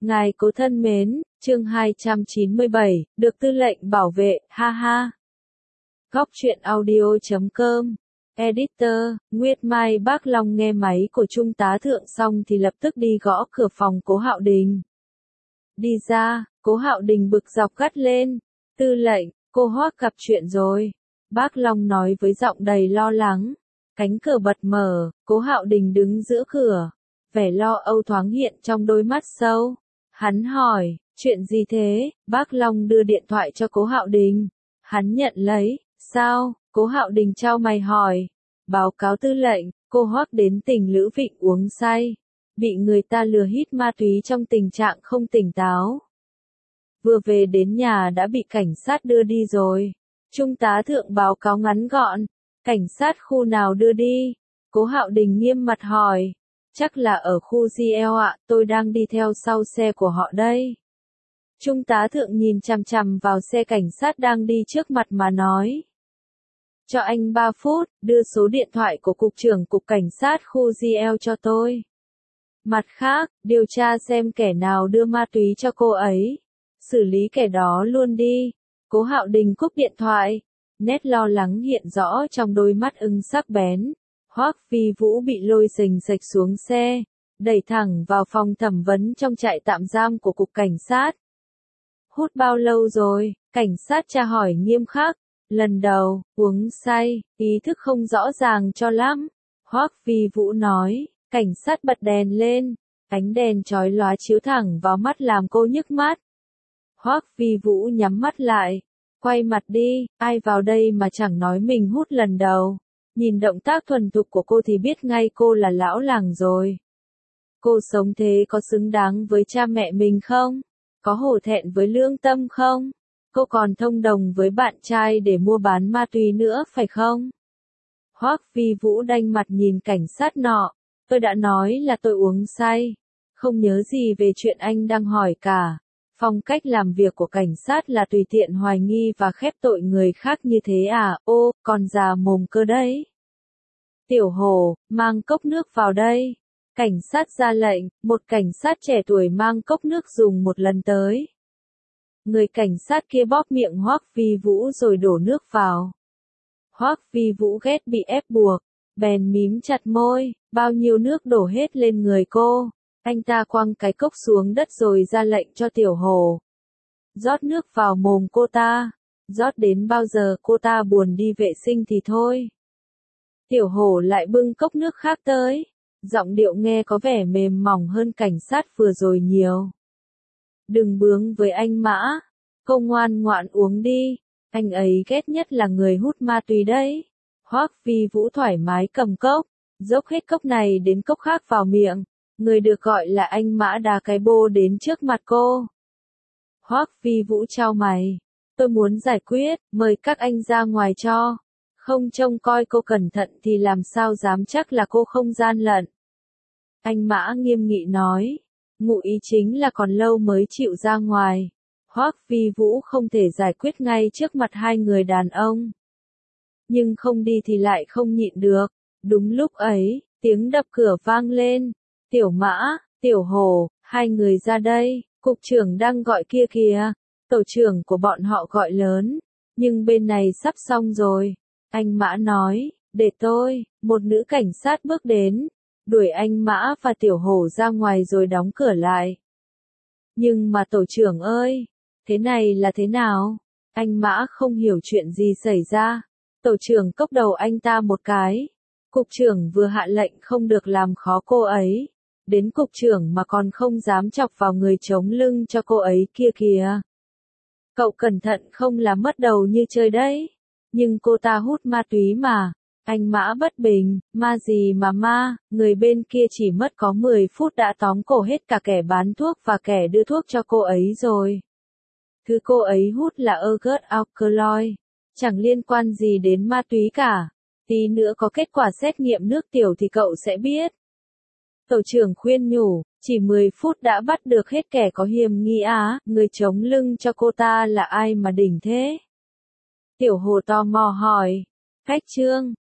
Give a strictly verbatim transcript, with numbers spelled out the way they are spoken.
Ngài cố thân mến, chương hai trăm chín mươi bảy, được tư lệnh bảo vệ, ha ha. Góc truyện audio chấm com. Editor, Nguyệt Mai. Bác Long nghe máy của Trung tá Thượng xong thì lập tức đi gõ cửa phòng Cố Hạo Đình. Đi ra, Cố Hạo Đình bực dọc gắt lên. Tư lệnh, cô Hoác gặp chuyện rồi. Bác Long nói với giọng đầy lo lắng. Cánh cửa bật mở, Cố Hạo Đình đứng giữa cửa. Vẻ lo âu thoáng hiện trong đôi mắt sâu. Hắn hỏi, chuyện gì thế? Bác Long đưa điện thoại cho Cố Hạo Đình. Hắn nhận lấy, sao? Cố Hạo Đình chau mày hỏi. Báo cáo tư lệnh, cô Hoác đến tỉnh Lữ Vịnh uống say. Bị người ta lừa hít ma túy trong tình trạng không tỉnh táo. Vừa về đến nhà đã bị cảnh sát đưa đi rồi. Trung tá Thượng báo cáo ngắn gọn. Cảnh sát khu nào đưa đi? Cố Hạo Đình nghiêm mặt hỏi. Chắc là ở khu giê lờ ạ, tôi đang đi theo sau xe của họ đây. Trung tá Thượng nhìn chằm chằm vào xe cảnh sát đang đi trước mặt mà nói. Cho anh ba phút, đưa số điện thoại của Cục trưởng Cục Cảnh sát khu giê lờ cho tôi. Mặt khác, điều tra xem kẻ nào đưa ma túy cho cô ấy. Xử lý kẻ đó luôn đi. Cố Hạo Đình cúp điện thoại. Nét lo lắng hiện rõ trong đôi mắt ưng sắc bén. Hoắc Phi Vũ bị lôi xềnh xệch xuống xe, đẩy thẳng vào phòng thẩm vấn trong trại tạm giam của Cục Cảnh sát. Hút bao lâu rồi? Cảnh sát tra hỏi nghiêm khắc. Lần đầu, uống say, ý thức không rõ ràng cho lắm. Hoắc Phi Vũ nói. Cảnh sát bật đèn lên, ánh đèn chói lóa chiếu thẳng vào mắt làm cô nhức mắt. Hoắc Phi Vũ nhắm mắt lại, quay mặt đi, ai vào đây mà chẳng nói mình hút lần đầu. Nhìn động tác thuần thục của cô thì biết ngay cô là lão làng rồi. Cô sống thế có xứng đáng với cha mẹ mình không? Có hổ thẹn với lương tâm không? Cô còn thông đồng với bạn trai để mua bán ma túy nữa phải không? Hoắc Phi Vũ đanh mặt nhìn cảnh sát nọ. Tôi đã nói là tôi uống say. Không nhớ gì về chuyện anh đang hỏi cả. Phong cách làm việc của cảnh sát là tùy tiện hoài nghi và khép tội người khác như thế à? Ô, còn già mồm cơ đấy. Tiểu Hồ, mang cốc nước vào đây. Cảnh sát ra lệnh, một cảnh sát trẻ tuổi mang cốc nước dùng một lần tới. Người cảnh sát kia bóp miệng Hoắc Phi Vũ rồi đổ nước vào. Hoắc Phi Vũ ghét bị ép buộc, bèn mím chặt môi, bao nhiêu nước đổ hết lên người cô. Anh ta quăng cái cốc xuống đất rồi ra lệnh cho Tiểu Hồ. Rót nước vào mồm cô ta. Rót đến bao giờ cô ta buồn đi vệ sinh thì thôi. Tiểu Hồ lại bưng cốc nước khác tới. Giọng điệu nghe có vẻ mềm mỏng hơn cảnh sát vừa rồi nhiều. Đừng bướng với anh Mã. Cô ngoan ngoãn uống đi. Anh ấy ghét nhất là người hút ma túy đấy. Hoắc Phi Vũ thoải mái cầm cốc. Dốc hết cốc này đến cốc khác vào miệng. Người được gọi là anh Mã đá cái bô đến trước mặt cô. Hoắc Phi Vũ chau mày. Tôi muốn giải quyết, mời các anh ra ngoài cho. Không trông coi cô cẩn thận thì làm sao dám chắc là cô không gian lận. Anh Mã nghiêm nghị nói. Ngụ ý chính là còn lâu mới chịu ra ngoài. Hoắc Phi Vũ không thể giải quyết ngay trước mặt hai người đàn ông. Nhưng không đi thì lại không nhịn được. Đúng lúc ấy, tiếng đập cửa vang lên. Tiểu Mã, Tiểu Hồ, hai người ra đây, cục trưởng đang gọi kia kìa. Tổ trưởng của bọn họ gọi lớn. Nhưng bên này sắp xong rồi. Anh Mã nói, để tôi, một nữ cảnh sát bước đến. Đuổi anh Mã và Tiểu Hồ ra ngoài rồi đóng cửa lại. Nhưng mà tổ trưởng ơi, thế này là thế nào? Anh Mã không hiểu chuyện gì xảy ra. Tổ trưởng cốc đầu anh ta một cái. Cục trưởng vừa hạ lệnh không được làm khó cô ấy. Đến cục trưởng mà còn không dám chọc vào người chống lưng cho cô ấy kia kìa. Cậu cẩn thận không là mất đầu như chơi đấy. Nhưng cô ta hút ma túy mà. Anh Mã bất bình, ma gì mà ma, người bên kia chỉ mất có mười phút đã tóm cổ hết cả kẻ bán thuốc và kẻ đưa thuốc cho cô ấy rồi. Thứ cô ấy hút là ergot alkaloid, chẳng liên quan gì đến ma túy cả. Tí nữa có kết quả xét nghiệm nước tiểu thì cậu sẽ biết. Tổ trưởng khuyên nhủ, chỉ mười phút đã bắt được hết kẻ có hiểm nghi á, người chống lưng cho cô ta là ai mà đỉnh thế? Tiểu Hồ tò mò hỏi, Khách Trương,